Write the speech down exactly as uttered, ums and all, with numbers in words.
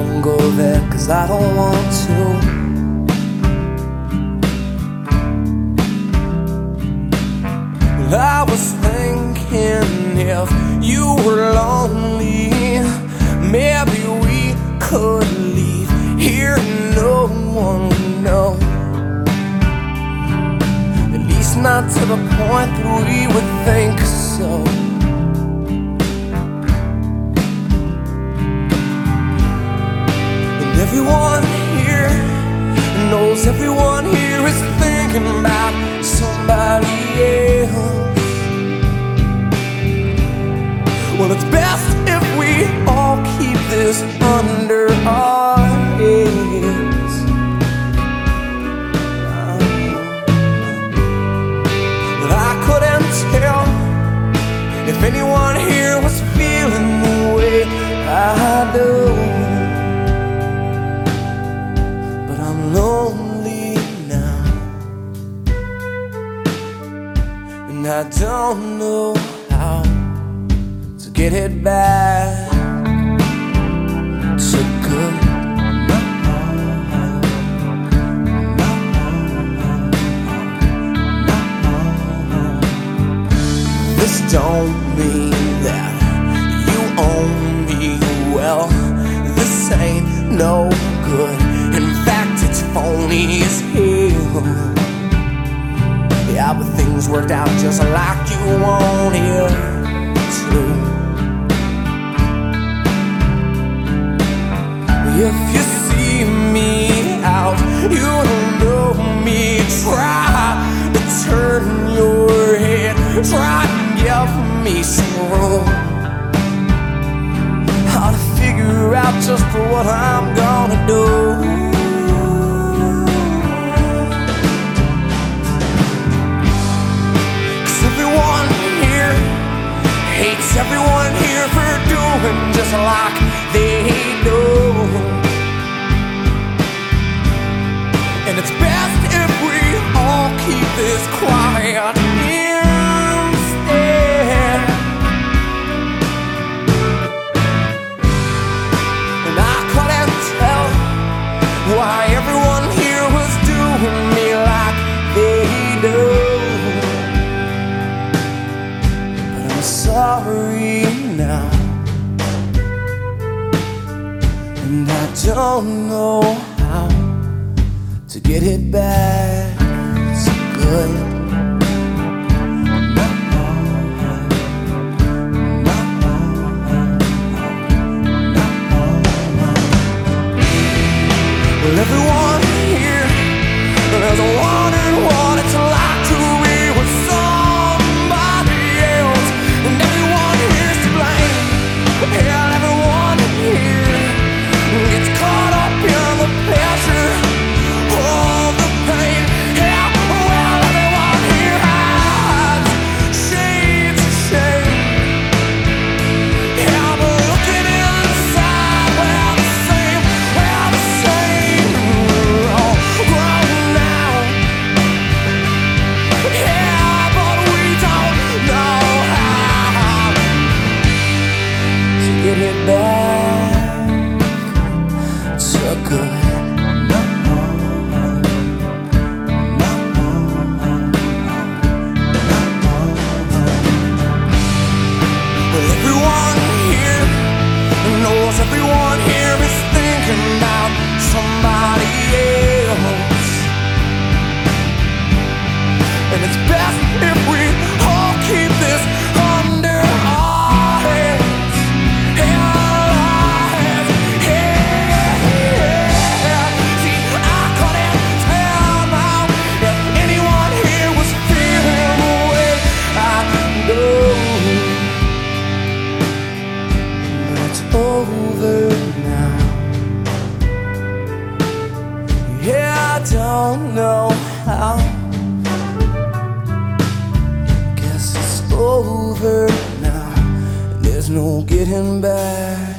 won't go there, 'cause I don't want to. Well, I was thinking if you were lonely, maybe we could leave here and no one would know. At least not to the point that we would think so. Everyone here knows everyone here is thinking about somebody else. Well, it's best if we all keep this under our heads. But I couldn't tell if anyone here was feeling the way I do. Lonely now, and I don't know how to get it back so good. This don't mean that you own me well. This ain't no good. In fact, it's phony as hell. Yeah, but things worked out just like you want it to. If you see me out, you don't know me. Try to turn your head, try to give me some room. How to figure out just what I'm gonna do. Hates everyone here for doing just like they do. And it's best if we all keep this quiet instead. And I couldn't tell why everyone here was doing me like they do. Sorry now, and I don't know how to get it back so good. Well, everyone here, there's a one and one. It's like to be with somebody else. And everyone here's to blame. Yeah, everyone here gets caught up in the pressure of the pain. Yeah, well, everyone here hides shades of shame. Yeah, but looking inside, we're the same, we're the same. All grown now. Yeah, but we don't know how get it back so good. Well, everyone here knows everyone here is thinking about somebody else. And it's best if we all keep this under our heads. Over now. Yeah, I don't know how. Guess it's over now. There's no getting back.